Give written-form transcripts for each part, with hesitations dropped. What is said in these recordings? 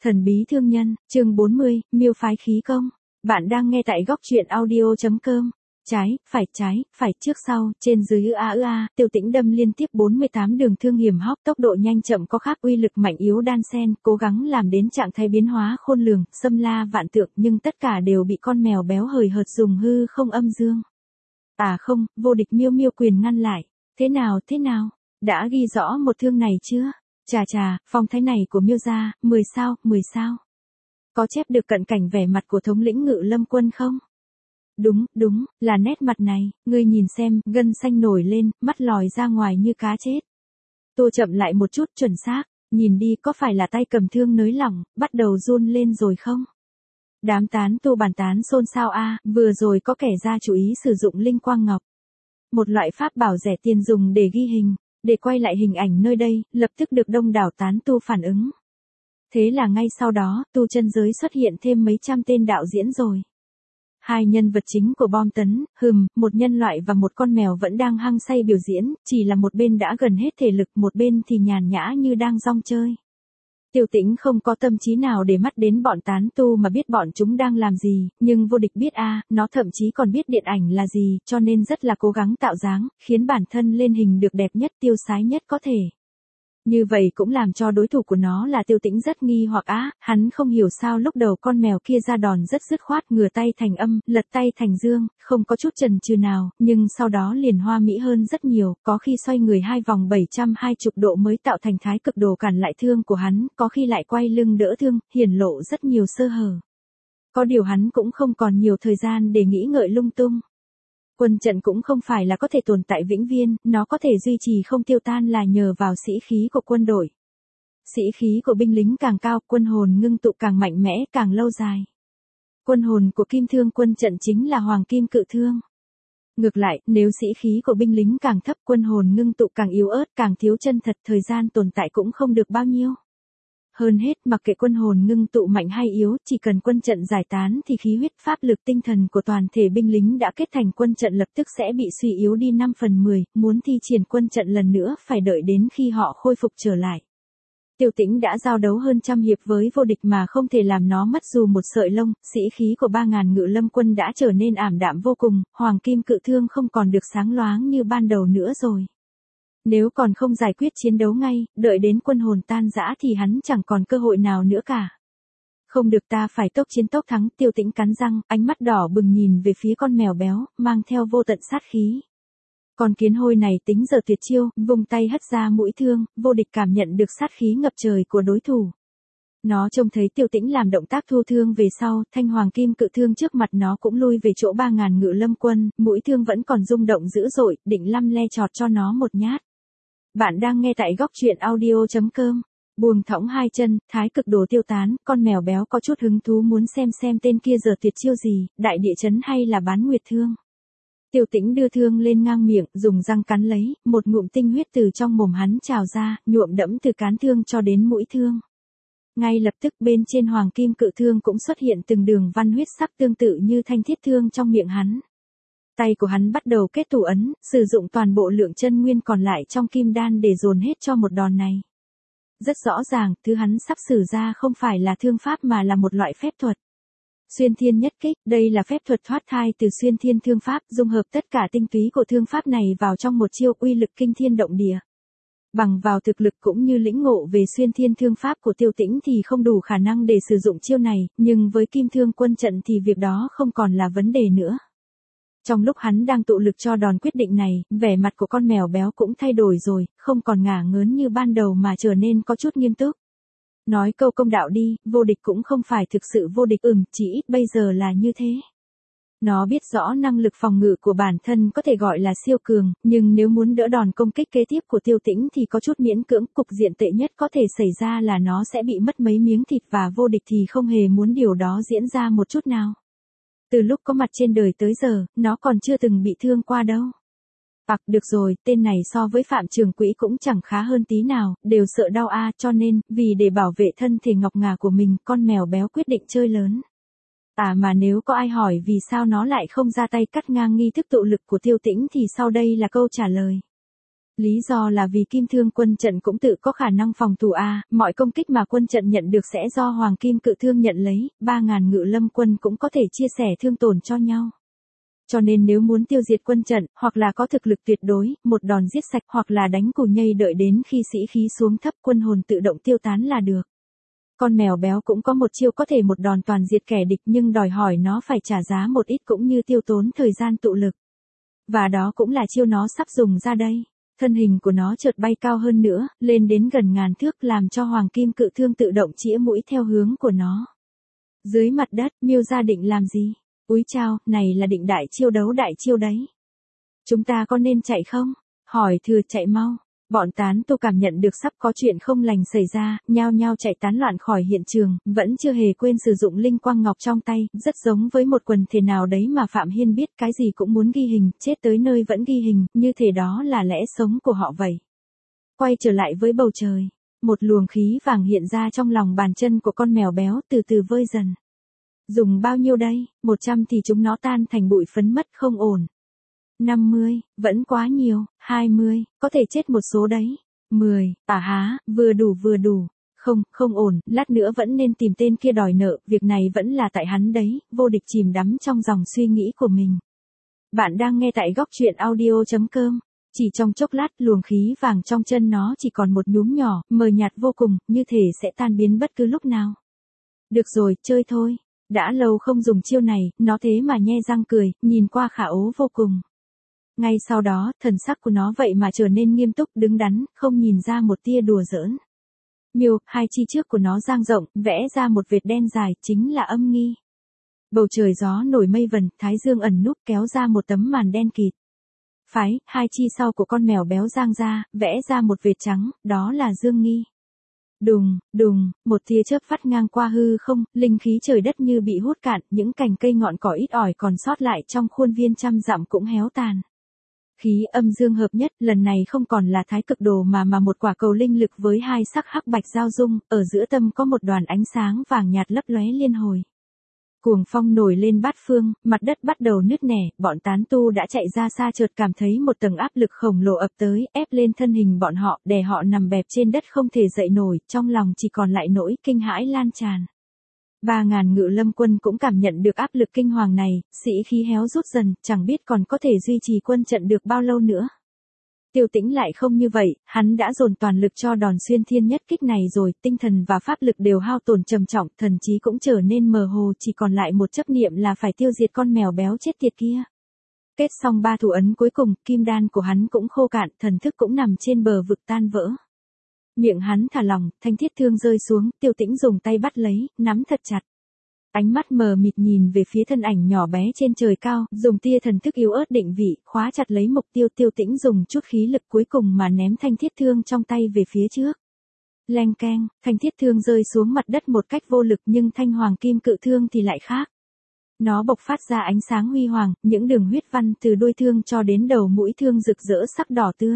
Thần bí thương nhân, chương 40, miêu phái khí công. Bạn đang nghe tại góc truyện audio.com. Trái, phải, trước sau, trên dưới Tiêu Tĩnh đâm liên tiếp 48 đường thương hiểm hóc, tốc độ nhanh chậm có khác, uy lực mạnh yếu đan xen, cố gắng làm đến trạng thái biến hóa khôn lường, xâm la vạn tượng, nhưng tất cả đều bị con mèo béo hời hợt dùng hư không âm dương. À không, vô địch miêu miêu quyền ngăn lại. Thế nào, đã ghi rõ một thương này chưa? Chà, phong thái này của miêu gia, 10 sao. Có chép được cận cảnh vẻ mặt của thống lĩnh Ngự Lâm quân không? Đúng, là nét mặt này, ngươi nhìn xem, gân xanh nổi lên, mắt lòi ra ngoài như cá chết. Tô chậm lại một chút, chuẩn xác, nhìn đi có phải là tay cầm thương nới lỏng, bắt đầu run lên rồi không? Đám tán tu bàn tán xôn xao vừa rồi có kẻ ra chủ ý sử dụng linh quang ngọc. Một loại pháp bảo rẻ tiền dùng để ghi hình, để quay lại hình ảnh nơi đây, lập tức được đông đảo tán tu phản ứng. Thế là ngay sau đó, tu chân giới xuất hiện thêm mấy trăm tên đạo diễn rồi. Hai nhân vật chính của bom tấn, một nhân loại và một con mèo vẫn đang hăng say biểu diễn, chỉ là một bên đã gần hết thể lực, một bên thì nhàn nhã như đang rong chơi. Tiêu Tĩnh không có tâm trí nào để mắt đến bọn tán tu mà biết bọn chúng đang làm gì, nhưng vô địch biết nó thậm chí còn biết điện ảnh là gì, cho nên rất là cố gắng tạo dáng, khiến bản thân lên hình được đẹp nhất tiêu sái nhất có thể. Như vậy cũng làm cho đối thủ của nó là Tiêu Tĩnh rất nghi hoặc hắn không hiểu sao lúc đầu con mèo kia ra đòn rất dứt khoát, ngửa tay thành âm, lật tay thành dương, không có chút chần chừ nào, nhưng sau đó liền hoa mỹ hơn rất nhiều, có khi xoay người 2 vòng 720 độ mới tạo thành thái cực đồ cản lại thương của hắn, có khi lại quay lưng đỡ thương, hiển lộ rất nhiều sơ hở. Có điều hắn cũng không còn nhiều thời gian để nghĩ ngợi lung tung. Quân trận cũng không phải là có thể tồn tại vĩnh viễn, nó có thể duy trì không tiêu tan là nhờ vào sĩ khí của quân đội. Sĩ khí của binh lính càng cao, quân hồn ngưng tụ càng mạnh mẽ, càng lâu dài. Quân hồn của kim thương quân trận chính là hoàng kim cự thương. Ngược lại, nếu sĩ khí của binh lính càng thấp, quân hồn ngưng tụ càng yếu ớt, càng thiếu chân thật, thời gian tồn tại cũng không được bao nhiêu. Hơn hết, mặc kệ quân hồn ngưng tụ mạnh hay yếu, chỉ cần quân trận giải tán thì khí huyết pháp lực tinh thần của toàn thể binh lính đã kết thành quân trận lập tức sẽ bị suy yếu đi 5/10, muốn thi triển quân trận lần nữa phải đợi đến khi họ khôi phục trở lại. Tiêu Tĩnh đã giao đấu hơn trăm hiệp với vô địch mà không thể làm nó mất dù một sợi lông, sĩ khí của 3.000 Ngự Lâm quân đã trở nên ảm đạm vô cùng, hoàng kim cự thương không còn được sáng loáng như ban đầu nữa rồi. Nếu còn không giải quyết chiến đấu ngay, đợi đến quân hồn tan rã thì hắn chẳng còn cơ hội nào nữa cả. Không được, ta phải tốc chiến tốc thắng. Tiêu Tĩnh cắn răng, ánh mắt đỏ bừng nhìn về phía con mèo béo, mang theo vô tận sát khí. Con kiến hôi này tính giờ tuyệt chiêu, vung tay hất ra mũi thương, vô địch cảm nhận được sát khí ngập trời của đối thủ. Nó trông thấy Tiêu Tĩnh làm động tác thu thương về sau, thanh hoàng kim cự thương trước mặt nó cũng lui về chỗ 3.000 Ngự Lâm quân, mũi thương vẫn còn rung động dữ dội, định lăm le chọt cho nó một nhát. Bạn đang nghe tại góc truyện audio.com. Buông thõng hai chân, thái cực đồ tiêu tán, con mèo béo có chút hứng thú muốn xem tên kia giờ tuyệt chiêu gì, đại địa chấn hay là bán nguyệt thương. Tiêu Tĩnh đưa thương lên ngang miệng, dùng răng cắn lấy, một ngụm tinh huyết từ trong mồm hắn trào ra, nhuộm đẫm từ cán thương cho đến mũi thương. Ngay lập tức bên trên hoàng kim cự thương cũng xuất hiện từng đường văn huyết sắc tương tự như thanh thiết thương trong miệng hắn. Tay của hắn bắt đầu kết thủ ấn, sử dụng toàn bộ lượng chân nguyên còn lại trong kim đan để dồn hết cho một đòn này. Rất rõ ràng, thứ hắn sắp sử ra không phải là thương pháp mà là một loại phép thuật. Xuyên thiên nhất kích, đây là phép thuật thoát thai từ xuyên thiên thương pháp, dung hợp tất cả tinh túy của thương pháp này vào trong một chiêu, uy lực kinh thiên động địa. Bằng vào thực lực cũng như lĩnh ngộ về xuyên thiên thương pháp của Tiêu Tĩnh thì không đủ khả năng để sử dụng chiêu này, nhưng với kim thương quân trận thì việc đó không còn là vấn đề nữa. Trong lúc hắn đang tụ lực cho đòn quyết định này, vẻ mặt của con mèo béo cũng thay đổi rồi, không còn ngả ngớn như ban đầu mà trở nên có chút nghiêm túc. Nói câu công đạo đi, vô địch cũng không phải thực sự vô địch, chỉ ít bây giờ là như thế. Nó biết rõ năng lực phòng ngự của bản thân có thể gọi là siêu cường, nhưng nếu muốn đỡ đòn công kích kế tiếp của Tiêu Tĩnh thì có chút miễn cưỡng, cục diện tệ nhất có thể xảy ra là nó sẽ bị mất mấy miếng thịt và vô địch thì không hề muốn điều đó diễn ra một chút nào. Từ lúc có mặt trên đời tới giờ, nó còn chưa từng bị thương qua đâu. Được rồi, tên này so với Phạm Trường Quỹ cũng chẳng khá hơn tí nào, đều sợ đau cho nên, vì để bảo vệ thân thể ngọc ngà của mình, con mèo béo quyết định chơi lớn. Mà nếu có ai hỏi vì sao nó lại không ra tay cắt ngang nghi thức tụ lực của Tiêu Tĩnh thì sau đây là câu trả lời. Lý do là vì Kim Thương quân trận cũng tự có khả năng phòng thủ mọi công kích mà quân trận nhận được sẽ do Hoàng Kim Cự Thương nhận lấy, 3.000 Ngự Lâm quân cũng có thể chia sẻ thương tổn cho nhau. Cho nên nếu muốn tiêu diệt quân trận, hoặc là có thực lực tuyệt đối, một đòn giết sạch hoặc là đánh cù nhây đợi đến khi sĩ khí xuống thấp quân hồn tự động tiêu tán là được. Con mèo béo cũng có một chiêu có thể một đòn toàn diệt kẻ địch nhưng đòi hỏi nó phải trả giá một ít cũng như tiêu tốn thời gian tụ lực. Và đó cũng là chiêu nó sắp dùng ra đây. Thân hình của nó chợt bay cao hơn nữa, lên đến gần ngàn thước làm cho Hoàng Kim Cự Thương tự động chĩa mũi theo hướng của nó. Dưới mặt đất, Miêu gia định làm gì? Úi chao, này là định đại chiêu đấu đại chiêu đấy. Chúng ta có nên chạy không? Hỏi thừa chạy mau. Bọn tán tu cảm nhận được sắp có chuyện không lành xảy ra, nhao nhao chạy tán loạn khỏi hiện trường, vẫn chưa hề quên sử dụng linh quang ngọc trong tay, rất giống với một quần thể nào đấy mà Phạm Hiên biết cái gì cũng muốn ghi hình, chết tới nơi vẫn ghi hình, như thể đó là lẽ sống của họ vậy. Quay trở lại với bầu trời, một luồng khí vàng hiện ra trong lòng bàn chân của con mèo béo từ từ vơi dần. Dùng bao nhiêu đây? 100 thì chúng nó tan thành bụi phấn mất không ổn. 50, vẫn quá nhiều, 20, có thể chết một số đấy. 10, vừa đủ. Không ổn, lát nữa vẫn nên tìm tên kia đòi nợ, việc này vẫn là tại hắn đấy, Vô Địch chìm đắm trong dòng suy nghĩ của mình. Bạn đang nghe tại góc truyện audio.com. Chỉ trong chốc lát luồng khí vàng trong chân nó chỉ còn một nhúm nhỏ, mờ nhạt vô cùng, như thể sẽ tan biến bất cứ lúc nào. Được rồi, chơi thôi. Đã lâu không dùng chiêu này, nó thế mà nhe răng cười, nhìn qua khả ố vô cùng. Ngay sau đó, thần sắc của nó vậy mà trở nên nghiêm túc đứng đắn, không nhìn ra một tia đùa giỡn. Miêu, hai chi trước của nó dang rộng, vẽ ra một vệt đen dài, chính là âm nghi. Bầu trời gió nổi mây vần, thái dương ẩn núp kéo ra một tấm màn đen kịt. Phái, hai chi sau của con mèo béo giang ra, vẽ ra một vệt trắng, đó là dương nghi. Đùng, một tia chớp vắt ngang qua hư không, linh khí trời đất như bị hút cạn, những cành cây ngọn cỏ ít ỏi còn sót lại trong khuôn viên trăm dặm cũng héo tàn. Khí âm dương hợp nhất, lần này không còn là thái cực đồ mà một quả cầu linh lực với hai sắc hắc bạch giao dung, ở giữa tâm có một đoàn ánh sáng vàng nhạt lấp lóe liên hồi. Cuồng phong nổi lên bát phương, mặt đất bắt đầu nứt nẻ, bọn tán tu đã chạy ra xa chợt cảm thấy một tầng áp lực khổng lồ ập tới, ép lên thân hình bọn họ, đè họ nằm bẹp trên đất không thể dậy nổi, trong lòng chỉ còn lại nỗi kinh hãi lan tràn. 3.000 Ngự Lâm quân cũng cảm nhận được áp lực kinh hoàng này, sĩ khí héo rút dần, chẳng biết còn có thể duy trì quân trận được bao lâu nữa. Tiêu Tĩnh lại không như vậy, hắn đã dồn toàn lực cho đòn xuyên thiên nhất kích này rồi, tinh thần và pháp lực đều hao tổn trầm trọng, thần trí cũng trở nên mờ hồ, chỉ còn lại một chấp niệm là phải tiêu diệt con mèo béo chết tiệt kia. Kết xong 3 thủ ấn cuối cùng, kim đan của hắn cũng khô cạn, thần thức cũng nằm trên bờ vực tan vỡ. Miệng hắn thả lỏng, thanh thiết thương rơi xuống, Tiêu Tĩnh dùng tay bắt lấy, nắm thật chặt. Ánh mắt mờ mịt nhìn về phía thân ảnh nhỏ bé trên trời cao, dùng tia thần thức yếu ớt định vị, khóa chặt lấy mục tiêu. Tiêu Tĩnh dùng chút khí lực cuối cùng mà ném thanh thiết thương trong tay về phía trước. Leng keng, thanh thiết thương rơi xuống mặt đất một cách vô lực nhưng thanh Hoàng Kim Cự Thương thì lại khác. Nó bộc phát ra ánh sáng huy hoàng, những đường huyết văn từ đuôi thương cho đến đầu mũi thương rực rỡ sắc đỏ tươi.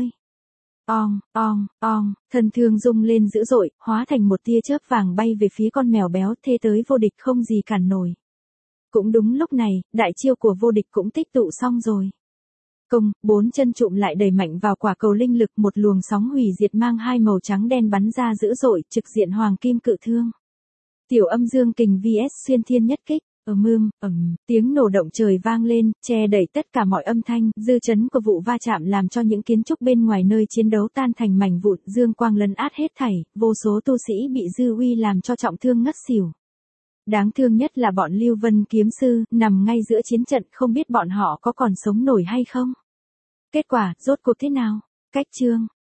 Ong, thân thương rung lên dữ dội, hóa thành một tia chớp vàng bay về phía con mèo béo, thê tới Vô Địch không gì cản nổi. Cũng đúng lúc này, đại chiêu của Vô Địch cũng tích tụ xong rồi. Công, 4 chân trụm lại đẩy mạnh vào quả cầu linh lực, một luồng sóng hủy diệt mang hai màu trắng đen bắn ra dữ dội, trực diện Hoàng Kim Cự Thương. Tiểu Âm Dương Kình vs xuyên thiên nhất kích. Tiếng nổ động trời vang lên, che đẩy tất cả mọi âm thanh, dư chấn của vụ va chạm làm cho những kiến trúc bên ngoài nơi chiến đấu tan thành mảnh vụn, dương quang lấn át hết thảy, vô số tu sĩ bị dư uy làm cho trọng thương ngất xỉu. Đáng thương nhất là bọn Lưu Vân kiếm sư, nằm ngay giữa chiến trận, không biết bọn họ có còn sống nổi hay không. Kết quả, rốt cuộc thế nào? Cách chương